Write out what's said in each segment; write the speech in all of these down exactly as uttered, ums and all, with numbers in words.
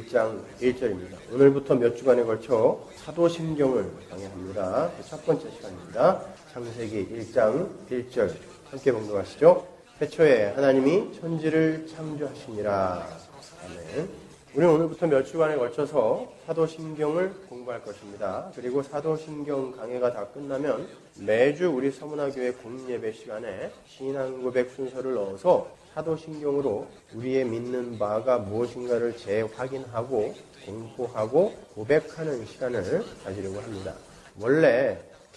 일 장 일 절입니다. 오늘부터 몇 주간에 걸쳐 사도신경을 강의합니다. 첫 번째 시간입니다. 창세기 일 장 일 절 함께 봉독하시죠. 태초에 하나님이 천지를 창조하시니라. 아멘. 우리는 오늘부터 몇 주간에 걸쳐서 사도신경을 공부할 것입니다. 그리고 사도신경 강해가 다 끝나면 매주 우리 서문화교회 공예배 시간에 신앙고백 순서를 넣어서 사도신경으로 우리의 믿는 바가 무엇인가를 재확인하고 공부하고 고백하는 시간을 가지려고 합니다. 원래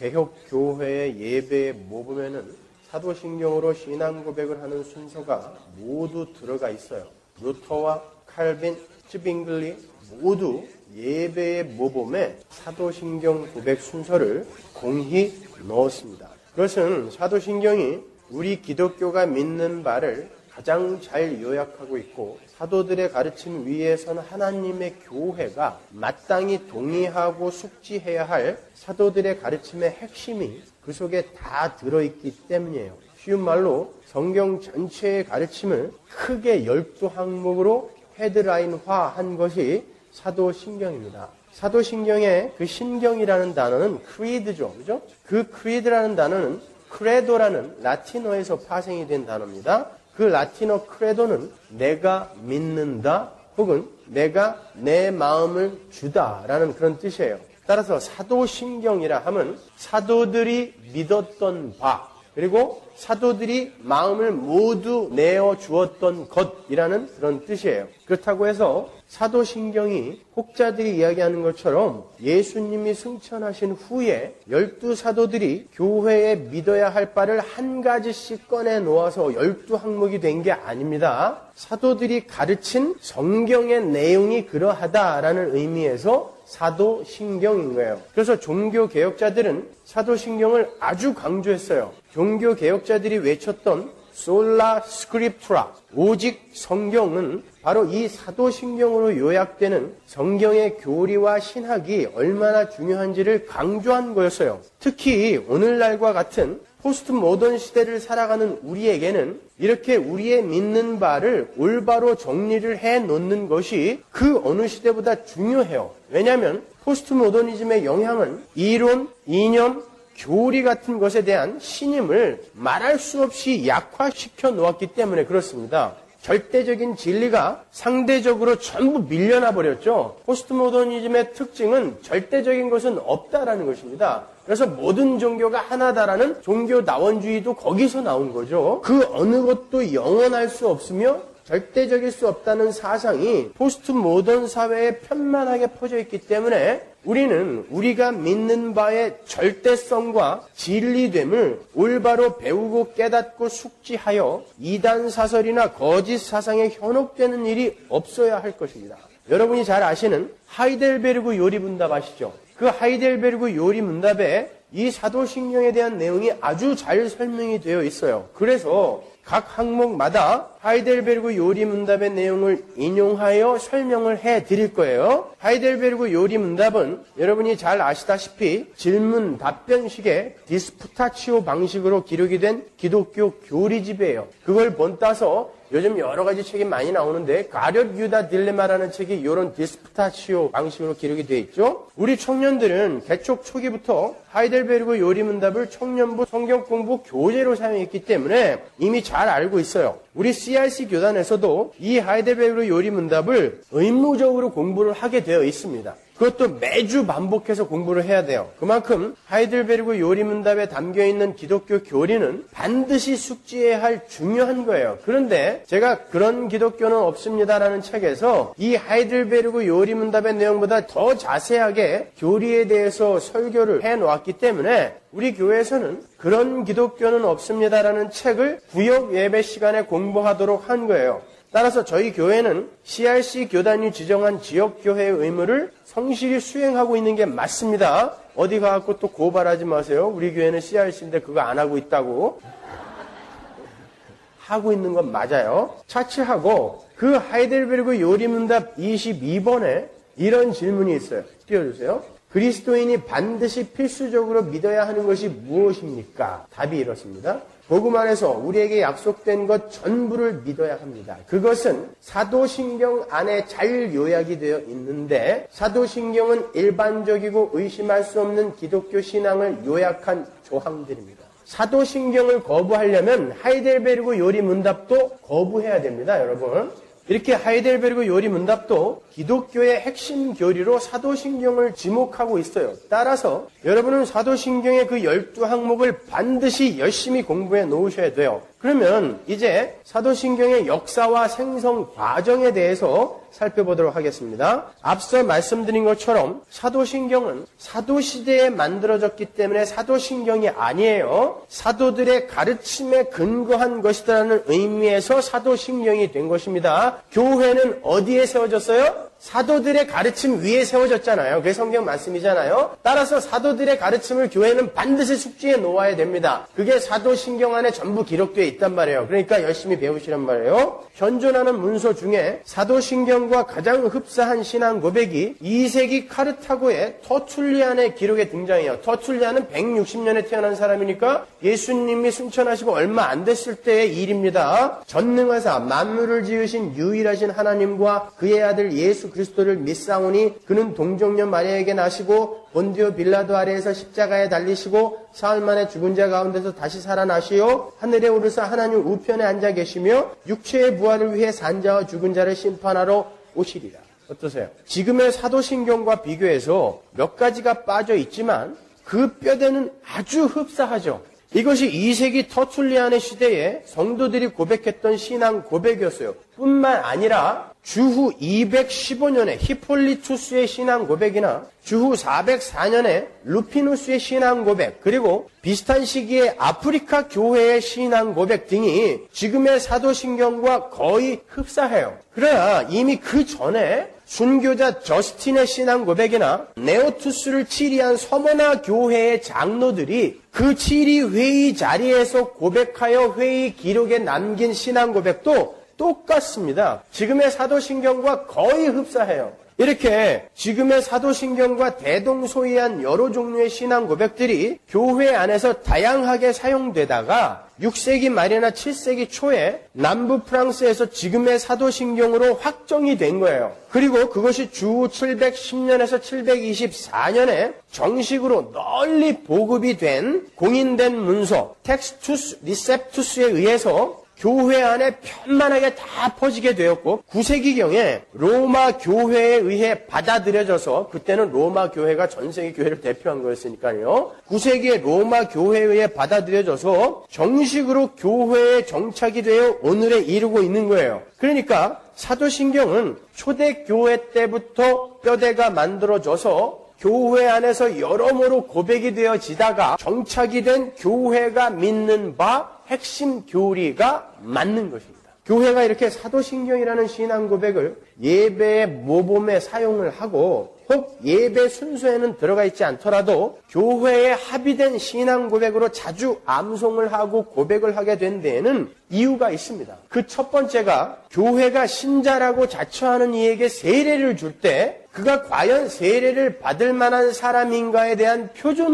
개혁교회의 예배의 모범에는 사도신경으로 신앙고백을 하는 순서가 모두 들어가 있어요. 루터와 칼빈, 츠빙글리 모두 예배의 모범에 사도신경 고백 순서를 공히 넣었습니다. 그것은 사도신경이 우리 기독교가 믿는 바를 가장 잘 요약하고 있고 사도들의 가르침 위에서는 하나님의 교회가 마땅히 동의하고 숙지해야 할 사도들의 가르침의 핵심이 그 속에 다 들어있기 때문이에요. 쉬운 말로 성경 전체의 가르침을 크게 열두 항목으로 헤드라인화한 것이 사도신경입니다. 사도신경의 그 신경이라는 단어는 creed죠. 그죠? 그 creed라는 단어는 credo라는 라틴어에서 파생이 된 단어입니다. 그 라틴어 credo는 내가 믿는다 혹은 내가 내 마음을 주다라는 그런 뜻이에요. 따라서 사도신경이라 하면 사도들이 믿었던 바 그리고 사도들이 마음을 모두 내어 주었던 것이라는 그런 뜻이에요. 그렇다고 해서 사도신경이 혹자들이 이야기하는 것처럼 예수님이 승천하신 후에 열두 사도들이 교회에 믿어야 할 바를 한 가지씩 꺼내 놓아서 열두 항목이 된 게 아닙니다. 사도들이 가르친 성경의 내용이 그러하다라는 의미에서 사도신경인 거예요. 그래서 종교개혁자들은 사도신경을 아주 강조했어요. 종교개혁자들이 외쳤던 솔라 스크립투라, 오직 성경은 바로 이 사도신경으로 요약되는 성경의 교리와 신학이 얼마나 중요한지를 강조한 거였어요. 특히 오늘날과 같은 포스트 모던 시대를 살아가는 우리에게는 이렇게 우리의 믿는 바를 올바로 정리를 해놓는 것이 그 어느 시대보다 중요해요. 왜냐하면 포스트 모더니즘의 영향은 이론, 이념, 교리 같은 것에 대한 신임을 말할 수 없이 약화시켜 놓았기 때문에 그렇습니다. 절대적인 진리가 상대적으로 전부 밀려나 버렸죠. 포스트 모더니즘의 특징은 절대적인 것은 없다라는 것입니다. 그래서 모든 종교가 하나다라는 종교다원주의도 거기서 나온 거죠. 그 어느 것도 영원할 수 없으며 절대적일 수 없다는 사상이 포스트 모던 사회에 편만하게 퍼져 있기 때문에 우리는 우리가 믿는 바의 절대성과 진리됨을 올바로 배우고 깨닫고 숙지하여 이단 사설이나 거짓 사상에 현혹되는 일이 없어야 할 것입니다. 여러분이 잘 아시는 하이델베르그 요리문답 아시죠? 그 하이델베르그 요리문답에 이 사도신경에 대한 내용이 아주 잘 설명이 되어 있어요. 그래서 각 항목마다 하이델베르그 요리문답의 내용을 인용하여 설명을 해드릴 거예요. 하이델베르그 요리문답은 여러분이 잘 아시다시피 질문 답변식의 디스푸타치오 방식으로 기록이 된 기독교 교리집이에요. 그걸 본따서 요즘 여러 가지 책이 많이 나오는데 가룟 유다 딜레마라는 책이 이런 디스푸타치오 방식으로 기록이 되어 있죠. 우리 청년들은 개척 초기부터 하이델베르그 요리문답을 청년부 성경공부 교재로 사용했기 때문에 이미 잘 알고 있어요. 우리 씨알씨 교단에서도 이 하이델베르그 요리문답을 의무적으로 공부를 하게 되어 있습니다. 그것도 매주 반복해서 공부를 해야 돼요. 그만큼 하이델베르그 요리문답에 담겨있는 기독교 교리는 반드시 숙지해야 할 중요한 거예요. 그런데 제가 그런 기독교는 없습니다라는 책에서 이 하이델베르그 요리문답의 내용보다 더 자세하게 교리에 대해서 설교를 해놓았기 때문에 우리 교회에서는 그런 기독교는 없습니다라는 책을 구역 예배 시간에 공부하도록 한 거예요. 따라서 저희 교회는 씨알씨 교단이 지정한 지역교회의 의무를 성실히 수행하고 있는 게 맞습니다. 어디 가갖고 또 고발하지 마세요. 우리 교회는 씨알씨인데 그거 안 하고 있다고. 하고 있는 건 맞아요. 차치하고 그 하이델베르그 요리문답 이십이 번에 이런 질문이 있어요. 띄워주세요. 그리스도인이 반드시 필수적으로 믿어야 하는 것이 무엇입니까? 답이 이렇습니다. 복음 안에서 우리에게 약속된 것 전부를 믿어야 합니다. 그것은 사도신경 안에 잘 요약이 되어 있는데 사도신경은 일반적이고 의심할 수 없는 기독교 신앙을 요약한 조항들입니다. 사도신경을 거부하려면 하이델베르그 요리문답도 거부해야 됩니다, 여러분. 이렇게 하이델베르그 요리문답도 기독교의 핵심 교리로 사도신경을 지목하고 있어요. 따라서 여러분은 사도신경의 그 열두 항목을 반드시 열심히 공부해 놓으셔야 돼요. 그러면 이제 사도신경의 역사와 생성 과정에 대해서 살펴보도록 하겠습니다. 앞서 말씀드린 것처럼 사도신경은 사도시대에 만들어졌기 때문에 사도신경이 아니에요. 사도들의 가르침에 근거한 것이라는 의미에서 사도신경이 된 것입니다. 교회는 어디에 세워졌어요? 사도들의 가르침 위에 세워졌잖아요. 그게 성경 말씀이잖아요. 따라서 사도들의 가르침을 교회는 반드시 숙지해 놓아야 됩니다. 그게 사도신경 안에 전부 기록되어 있단 말이에요. 그러니까 열심히 배우시란 말이에요. 현존하는 문서 중에 사도신경과 가장 흡사한 신앙 고백이 이 세기 카르타고의 터툴리안의 기록에 등장해요. 터툴리안은 백육십 년에 태어난 사람이니까 예수님이 순천하시고 얼마 안 됐을 때의 일입니다. 전능하사 만물을 지으신 유일하신 하나님과 그의 아들 예수 그리스도를 믿사오니 그는 동정녀 마리아에게 나시고 본디오 빌라도 아래에서 십자가에 달리시고 사흘 만에 죽은 자 가운데서 다시 살아나시어 하늘에 오르사 하나님 우편에 앉아 계시며 육체의 부활을 위해 산자와 죽은 자를 심판하러 오시리라. 어떠세요? 지금의 사도신경과 비교해서 몇 가지가 빠져 있지만 그 뼈대는 아주 흡사하죠. 이것이 이 세기 터툴리안의 시대에 성도들이 고백했던 신앙 고백이었어요. 뿐만 아니라 주후 이백십오 년에 히폴리투스의 신앙 고백이나 주후 사백사 년에 루피누스의 신앙 고백, 그리고 비슷한 시기에 아프리카 교회의 신앙 고백 등이 지금의 사도신경과 거의 흡사해요. 그러나 이미 그 전에 순교자 저스틴의 신앙 고백이나 네오투스를 치리한 서머나 교회의 장로들이 그 치리 회의 자리에서 고백하여 회의 기록에 남긴 신앙 고백도 똑같습니다. 지금의 사도신경과 거의 흡사해요. 이렇게 지금의 사도신경과 대동소이한 여러 종류의 신앙 고백들이 교회 안에서 다양하게 사용되다가 육 세기 말이나 칠 세기 초에 남부 프랑스에서 지금의 사도신경으로 확정이 된 거예요. 그리고 그것이 주후 칠백십 년에서 칠백이십사 년에 정식으로 널리 보급이 된 공인된 문서 텍스투스 리셉투스에 의해서 교회 안에 편만하게 다 퍼지게 되었고 구 세기경에 로마 교회에 의해 받아들여져서, 그때는 로마 교회가 전 세계 교회를 대표한 거였으니까요. 구 세기에 로마 교회에 의해 받아들여져서 정식으로 교회에 정착이 되어 오늘에 이르고 있는 거예요. 그러니까 사도신경은 초대교회 때부터 뼈대가 만들어져서 교회 안에서 여러모로 고백이 되어지다가 정착이 된 교회가 믿는 바 핵심 교리가 맞는 것입니다. 교회가 이렇게 사도신경이라는 신앙 고백을 예배의 모범에 사용을 하고 혹 예배 순서에는 들어가 있지 않더라도 교회에 합의된 신앙 고백으로 자주 암송을 하고 고백을 하게 된 데에는 이유가 있습니다. 그 첫 번째가 교회가 신자라고 자처하는 이에게 세례를 줄 때 그가 과연 세례를 받을 만한 사람인가에 대한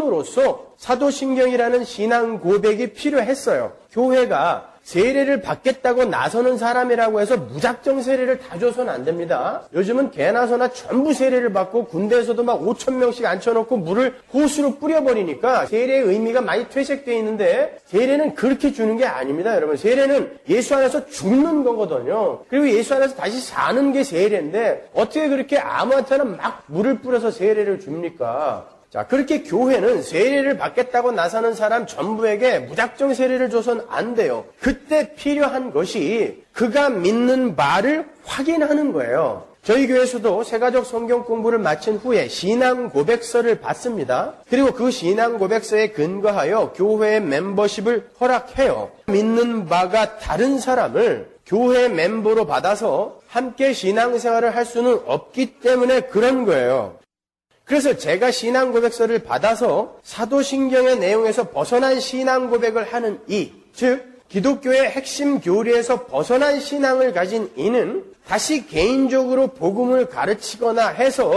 표준으로서 사도신경이라는 신앙 고백이 필요했어요. 교회가 세례를 받겠다고 나서는 사람이라고 해서 무작정 세례를 다 줘서는 안 됩니다. 요즘은 개나 소나 전부 세례를 받고 군대에서도 막 오천 명씩 앉혀놓고 물을 호수로 뿌려버리니까 세례의 의미가 많이 퇴색되어 있는데 세례는 그렇게 주는 게 아닙니다. 여러분, 세례는 예수 안에서 죽는 거거든요. 그리고 예수 안에서 다시 사는 게 세례인데 어떻게 그렇게 아무한테나 막 물을 뿌려서 세례를 줍니까? 자, 그렇게 교회는 세례를 받겠다고 나서는 사람 전부에게 무작정 세례를 줘서는 안 돼요. 그때 필요한 것이 그가 믿는 바를 확인하는 거예요. 저희 교회에서도 세가족 성경 공부를 마친 후에 신앙 고백서를 받습니다. 그리고 그 신앙 고백서에 근거하여 교회의 멤버십을 허락해요. 믿는 바가 다른 사람을 교회 멤버로 받아서 함께 신앙생활을 할 수는 없기 때문에 그런 거예요. 그래서 제가 신앙 고백서를 받아서 사도신경의 내용에서 벗어난 신앙 고백을 하는 이, 즉 기독교의 핵심 교리에서 벗어난 신앙을 가진 이는 다시 개인적으로 복음을 가르치거나 해서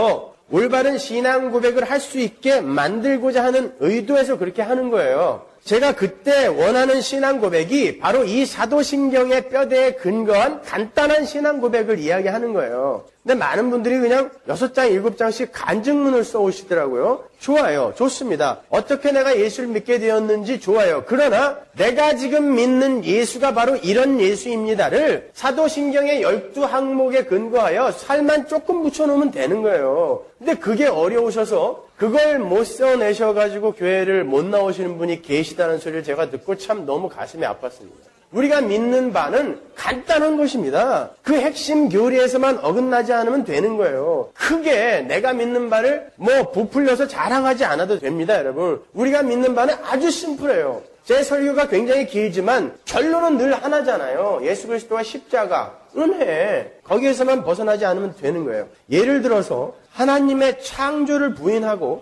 올바른 신앙 고백을 할 수 있게 만들고자 하는 의도에서 그렇게 하는 거예요. 제가 그때 원하는 신앙 고백이 바로 이 사도신경의 뼈대에 근거한 간단한 신앙 고백을 이야기하는 거예요. 근데 많은 분들이 그냥 여섯 장, 일곱 장씩 간증문을 써오시더라고요. 좋아요. 좋습니다. 어떻게 내가 예수를 믿게 되었는지 좋아요. 그러나 내가 지금 믿는 예수가 바로 이런 예수입니다를 사도신경의 열두 항목에 근거하여 살만 조금 붙여놓으면 되는 거예요. 근데 그게 어려우셔서 그걸 못 써내셔가지고 교회를 못 나오시는 분이 계시다는 소리를 제가 듣고 참 너무 가슴이 아팠습니다. 우리가 믿는 바는 간단한 것입니다. 그 핵심 교리에서만 어긋나지 않으면 되는 거예요. 크게 내가 믿는 바를 뭐 부풀려서 자랑하지 않아도 됩니다, 여러분. 우리가 믿는 바는 아주 심플해요. 제 설교가 굉장히 길지만 결론은 늘 하나잖아요. 예수 그리스도와 십자가, 은혜. 거기에서만 벗어나지 않으면 되는 거예요. 예를 들어서 하나님의 창조를 부인하고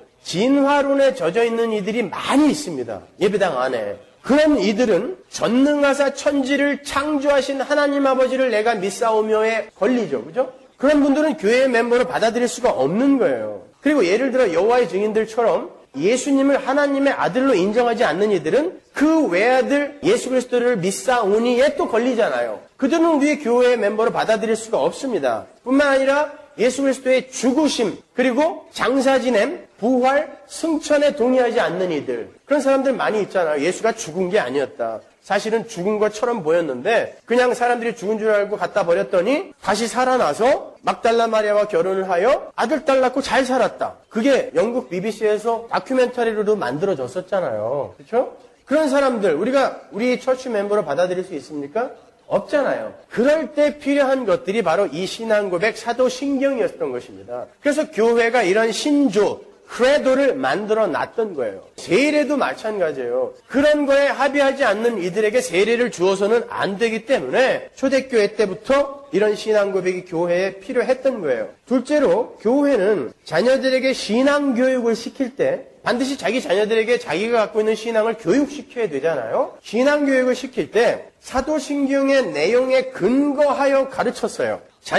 진화론에 젖어 있는 이들이 많이 있습니다. 예배당 안에. 그런 이들은 전능하사 천지를 창조하신 하나님 아버지를 내가 믿사오며에 걸리죠. 그죠? 그런 분들은 교회의 멤버로 받아들일 수가 없는 거예요. 그리고 예를 들어 여호와의 증인들처럼 예수님을 하나님의 아들로 인정하지 않는 이들은 그 외아들 예수 그리스도를 믿사오니에 또 걸리잖아요. 그들은 우리의 교회의 멤버로 받아들일 수가 없습니다. 뿐만 아니라 예수 그리스도의 죽으심, 그리고 장사 지냄, 부활, 승천에 동의하지 않는 이들. 그런 사람들 많이 있잖아요. 예수가 죽은 게 아니었다. 사실은 죽은 것처럼 보였는데 그냥 사람들이 죽은 줄 알고 갖다 버렸더니 다시 살아나서 막달라 마리아와 결혼을 하여 아들, 딸 낳고 잘 살았다. 그게 영국 비비씨에서 다큐멘터리로도 만들어졌었잖아요. 그렇죠? 그런 사람들 우리가 우리 처치 멤버로 받아들일 수 있습니까? 없잖아요. 그럴 때 필요한 것들이 바로 이 신앙고백 사도신경이었던 것입니다. 그래서 교회가 이런 신조, 크레도를 만들어 놨던 거예요. 세례도 마찬가지예요. 그런 거에 합의하지 않는 이들에게 세례를 주어서는 안 되기 때문에 초대교회 때부터 이런 신앙고백이 교회에 필요했던 거예요. 둘째로 교회는 자녀들에게 신앙교육을 시킬 때 반드시 자기 자녀들에게 자기가 갖고 있는 신앙을 교육시켜야 되잖아요. 신앙교육을 시킬 때 사도신경의 내용에 근거하여 가르쳤어요.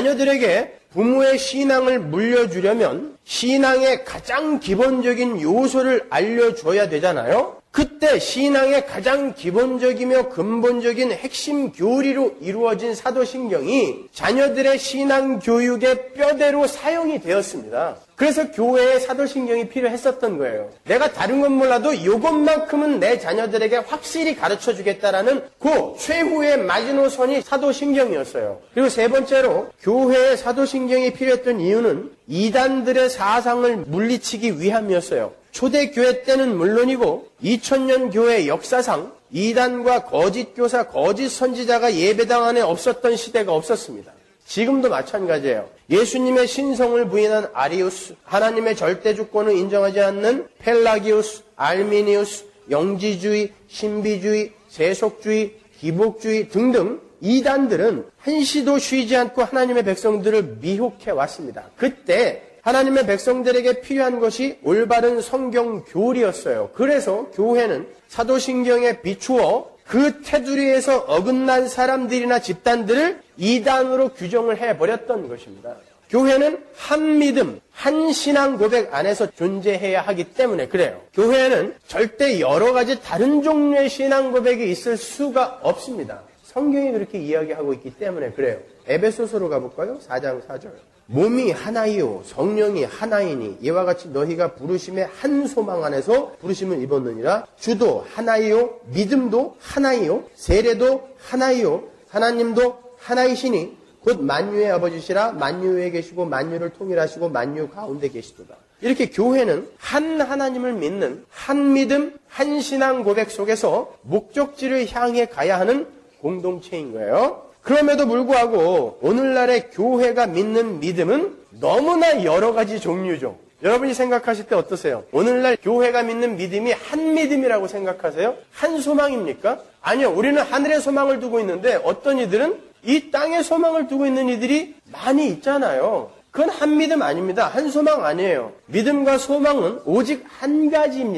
자녀들에게 부모의 신앙을 물려주려면 신앙의 가장 기본적인 요소를 알려줘야 되잖아요. 그때 신앙의 가장 기본적이며 근본적인 핵심 교리로 이루어진 사도신경이 자녀들의 신앙 교육의 뼈대로 사용이 되었습니다. 그래서 교회에 사도신경이 필요했었던 거예요. 내가 다른 건 몰라도 이것만큼은 내 자녀들에게 확실히 가르쳐주겠다라는 그 최후의 마지노선이 사도신경이었어요. 그리고 세 번째로 교회에 사도신경이 필요했던 이유는 이단들의 사상을 물리치기 위함이었어요. 초대교회 때는 물론이고 이천 년 교회 역사상 이단과 거짓 교사, 거짓 선지자가 예배당 안에 없었던 시대가 없었습니다. 지금도 마찬가지예요. 예수님의 신성을 부인한 아리우스, 하나님의 절대 주권을 인정하지 않는 펠라기우스, 알미니우스, 영지주의, 신비주의, 세속주의, 기복주의 등등 이단들은 한시도 쉬지 않고 하나님의 백성들을 미혹해 왔습니다. 그때 하나님의 백성들에게 필요한 것이 올바른 성경 교리였어요. 그래서 교회는 사도신경에 비추어 그 테두리에서 어긋난 사람들이나 집단들을 이단으로 규정을 해버렸던 것입니다. 교회는 한 믿음, 한 신앙 고백 안에서 존재해야 하기 때문에 그래요. 교회는 절대 여러 가지 다른 종류의 신앙 고백이 있을 수가 없습니다. 성경이 그렇게 이야기하고 있기 때문에 그래요. 에베소서로 가볼까요? 사 장 사 절. 몸이 하나이요 성령이 하나이니 이와 같이 너희가 부르심의 한 소망 안에서 부르심을 입었느니라. 주도 하나이요 믿음도 하나이요 세례도 하나이요 하나님도 하나이시니 곧 만유의 아버지시라. 만유 위에 계시고 만유를 통일하시고 만유 가운데 계시도다. 이렇게 교회는 한 하나님을 믿는 한 믿음 한 신앙 고백 속에서 목적지를 향해 가야 하는 공동체인 거예요. 그럼에도 불구하고 오늘날의 교회가 믿는 믿음은 너무나 여러 가지 종류죠. 여러분이 생각하실 때 어떠세요? 오늘날 교회가 믿는 믿음이 한 믿음이라고 생각하세요? 한 소망입니까? 아니요. 우리는 하늘의 소망을 두고 있는데 어떤 이들은 이 땅의 소망을 두고 있는 이들이 많이 있잖아요. 그건 한 믿음 아닙니다. 한 소망 아니에요. 믿음과 소망은 오직 한 가지입니다.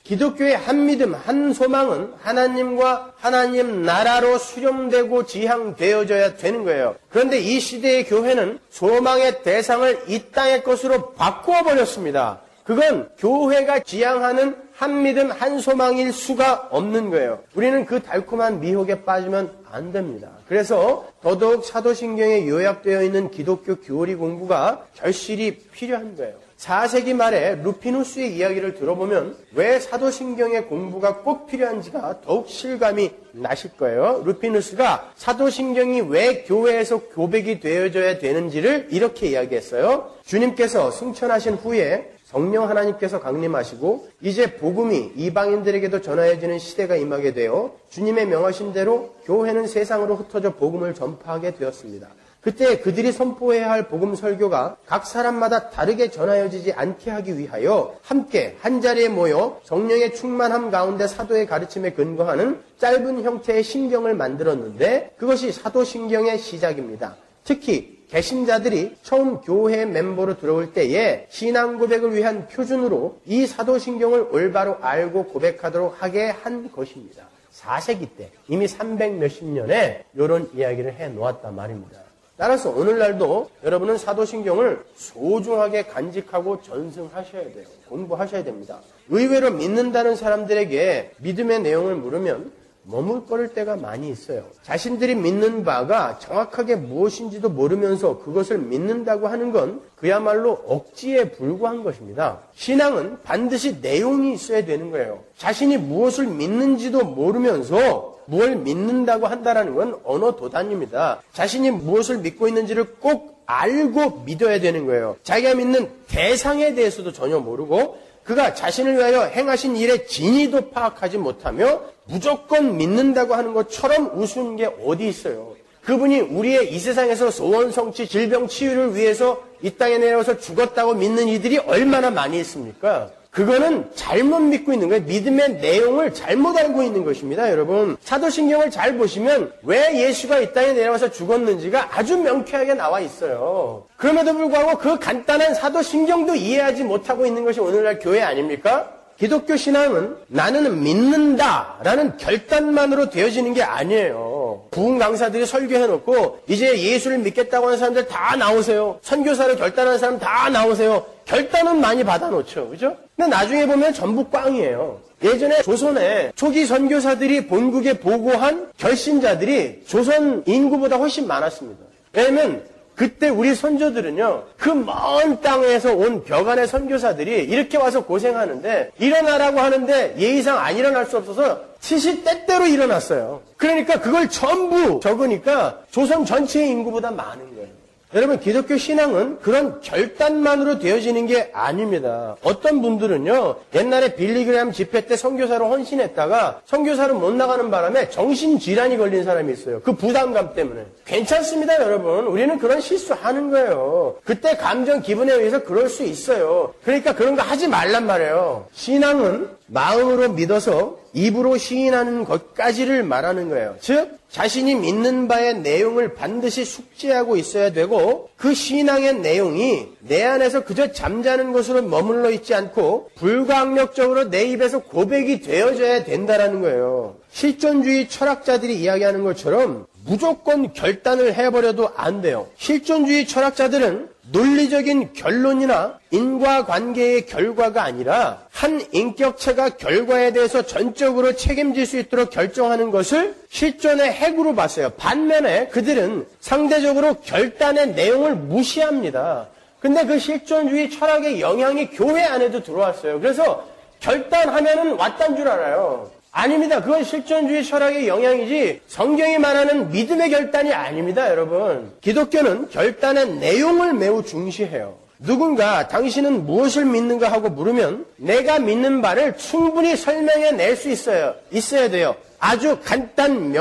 기독교의 한 믿음, 한 소망은 하나님과 하나님 나라로 수렴되고 지향되어져야 되는 거예요. 그런데 이 시대의 교회는 소망의 대상을 이 땅의 것으로 바꾸어 버렸습니다. 그건 교회가 지향하는 한 믿음, 한 소망일 수가 없는 거예요. 우리는 그 달콤한 미혹에 빠지면 안 됩니다. 그래서 더더욱 사도신경에 요약되어 있는 기독교 교리 공부가 절실히 필요한 거예요. 사 세기 말에 루피누스의 이야기를 들어보면 왜 사도신경의 공부가 꼭 필요한지가 더욱 실감이 나실 거예요. 루피누스가 사도신경이 왜 교회에서 고백이 되어져야 되는지를 이렇게 이야기했어요. 주님께서 승천하신 후에 성령 하나님께서 강림하시고 이제 복음이 이방인들에게도 전하여지는 시대가 임하게 되어 주님의 명하신 대로 교회는 세상으로 흩어져 복음을 전파하게 되었습니다. 그때 그들이 선포해야 할 복음 설교가 각 사람마다 다르게 전하여지지 않게 하기 위하여 함께 한자리에 모여 성령의 충만함 가운데 사도의 가르침에 근거하는 짧은 형태의 신경을 만들었는데 그것이 사도신경의 시작입니다. 특히 개신자들이 처음 교회 멤버로 들어올 때에 신앙 고백을 위한 표준으로 이 사도신경을 올바로 알고 고백하도록 하게 한 것입니다. 사 세기 때 이미 삼백 몇십 년에 이런 이야기를 해놓았단 말입니다. 따라서 오늘날도 여러분은 사도신경을 소중하게 간직하고 전승하셔야 돼요. 공부하셔야 됩니다. 의외로 믿는다는 사람들에게 믿음의 내용을 물으면 머물거릴 때가 많이 있어요. 자신들이 믿는 바가 정확하게 무엇인지도 모르면서 그것을 믿는다고 하는 건 그야말로 억지에 불과한 것입니다. 신앙은 반드시 내용이 있어야 되는 거예요. 자신이 무엇을 믿는지도 모르면서 무엇을 믿는다고 한다는 건 언어 도단입니다. 자신이 무엇을 믿고 있는지를 꼭 알고 믿어야 되는 거예요. 자기가 믿는 대상에 대해서도 전혀 모르고 그가 자신을 위하여 행하신 일의 진위도 파악하지 못하며 무조건 믿는다고 하는 것처럼 우스운 게 어디 있어요. 그분이 우리의 이 세상에서 소원 성취, 질병 치유를 위해서 이 땅에 내려와서 죽었다고 믿는 이들이 얼마나 많이 있습니까? 그거는 잘못 믿고 있는 거예요. 믿음의 내용을 잘못 알고 있는 것입니다, 여러분. 사도신경을 잘 보시면 왜 예수가 이 땅에 내려와서 죽었는지가 아주 명쾌하게 나와 있어요. 그럼에도 불구하고 그 간단한 사도신경도 이해하지 못하고 있는 것이 오늘날 교회 아닙니까? 기독교 신앙은 나는 믿는다라는 결단만으로 되어지는 게 아니에요. 부흥 강사들이 설교해놓고 이제 예수를 믿겠다고 하는 사람들 다 나오세요. 선교사를 결단하는 사람 다 나오세요. 결단은 많이 받아놓죠. 그죠? 근데 나중에 보면 전부 꽝이에요. 예전에 조선에 초기 선교사들이 본국에 보고한 결신자들이 조선 인구보다 훨씬 많았습니다. 왜냐면 그때 우리 선조들은요, 그 먼 땅에서 온 벽안의 선교사들이 이렇게 와서 고생하는데, 일어나라고 하는데 예의상 안 일어날 수 없어서 시시때때로 일어났어요. 그러니까 그걸 전부 적으니까 조선 전체의 인구보다 많은 거예요. 여러분, 기독교 신앙은 그런 결단만으로 되어지는 게 아닙니다. 어떤 분들은요, 옛날에 빌리그램 집회 때 선교사로 헌신했다가 선교사로 못 나가는 바람에 정신질환이 걸린 사람이 있어요. 그 부담감 때문에. 괜찮습니다, 여러분. 우리는 그런 실수하는 거예요. 그때 감정, 기분에 의해서 그럴 수 있어요. 그러니까 그런 거 하지 말란 말이에요. 신앙은 마음으로 믿어서 입으로 시인하는 것까지를 말하는 거예요. 즉, 자신이 믿는 바의 내용을 반드시 숙지하고 있어야 되고 그 신앙의 내용이 내 안에서 그저 잠자는 것으로 머물러 있지 않고 불가항력적으로 내 입에서 고백이 되어져야 된다는 거예요. 실존주의 철학자들이 이야기하는 것처럼 무조건 결단을 해버려도 안 돼요. 실존주의 철학자들은 논리적인 결론이나 인과관계의 결과가 아니라 한 인격체가 결과에 대해서 전적으로 책임질 수 있도록 결정하는 것을 실존의 핵으로 봤어요. 반면에 그들은 상대적으로 결단의 내용을 무시합니다. 근데 그 실존주의 철학의 영향이 교회 안에도 들어왔어요. 그래서 결단하면은 왔단 줄 알아요. 아닙니다. 그건 실존주의 철학의 영향이지 성경이 말하는 믿음의 결단이 아닙니다, 여러분. 기독교는 결단의 내용을 매우 중시해요. 누군가 당신은 무엇을 믿는가 하고 물으면 내가 믿는 바를 충분히 설명해 낼 수 있어요. 있어야 돼요. 아주 간단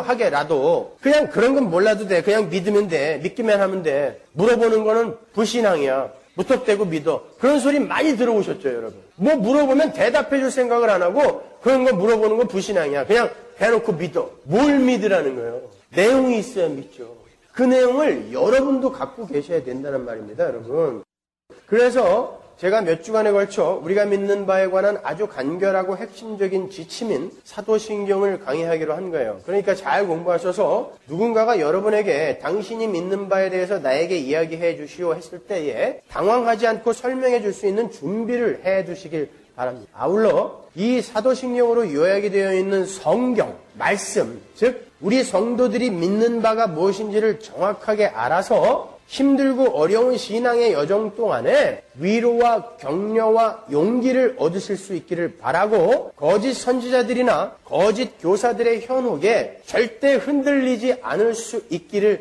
명료하게라도 그냥 그런 건 몰라도 돼. 그냥 믿으면 돼. 믿기만 하면 돼. 물어보는 거는 불신앙이야. 무턱대고 믿어. 그런 소리 많이 들어오셨죠, 여러분. 뭐 물어보면 대답해 줄 생각을 안 하고 그런 거 물어보는 건 불신앙이야. 그냥 대놓고 믿어. 뭘 믿으라는 거예요? 내용이 있어야 믿죠. 그 내용을 여러분도 갖고 계셔야 된다는 말입니다, 여러분. 그래서 제가 몇 주간에 걸쳐 우리가 믿는 바에 관한 아주 간결하고 핵심적인 지침인 사도신경을 강의하기로 한 거예요. 그러니까 잘 공부하셔서 누군가가 여러분에게 당신이 믿는 바에 대해서 나에게 이야기해 주시오 했을 때에 당황하지 않고 설명해 줄 수 있는 준비를 해 두시길 바랍니다. 아울러 이 사도신경으로 요약이 되어 있는 성경, 말씀, 즉 우리 성도들이 믿는 바가 무엇인지를 정확하게 알아서 힘들고 어려운 신앙의 여정 동안에 위로와 격려와 용기를 얻으실 수 있기를 바라고 거짓 선지자들이나 거짓 교사들의 현혹에 절대 흔들리지 않을 수 있기를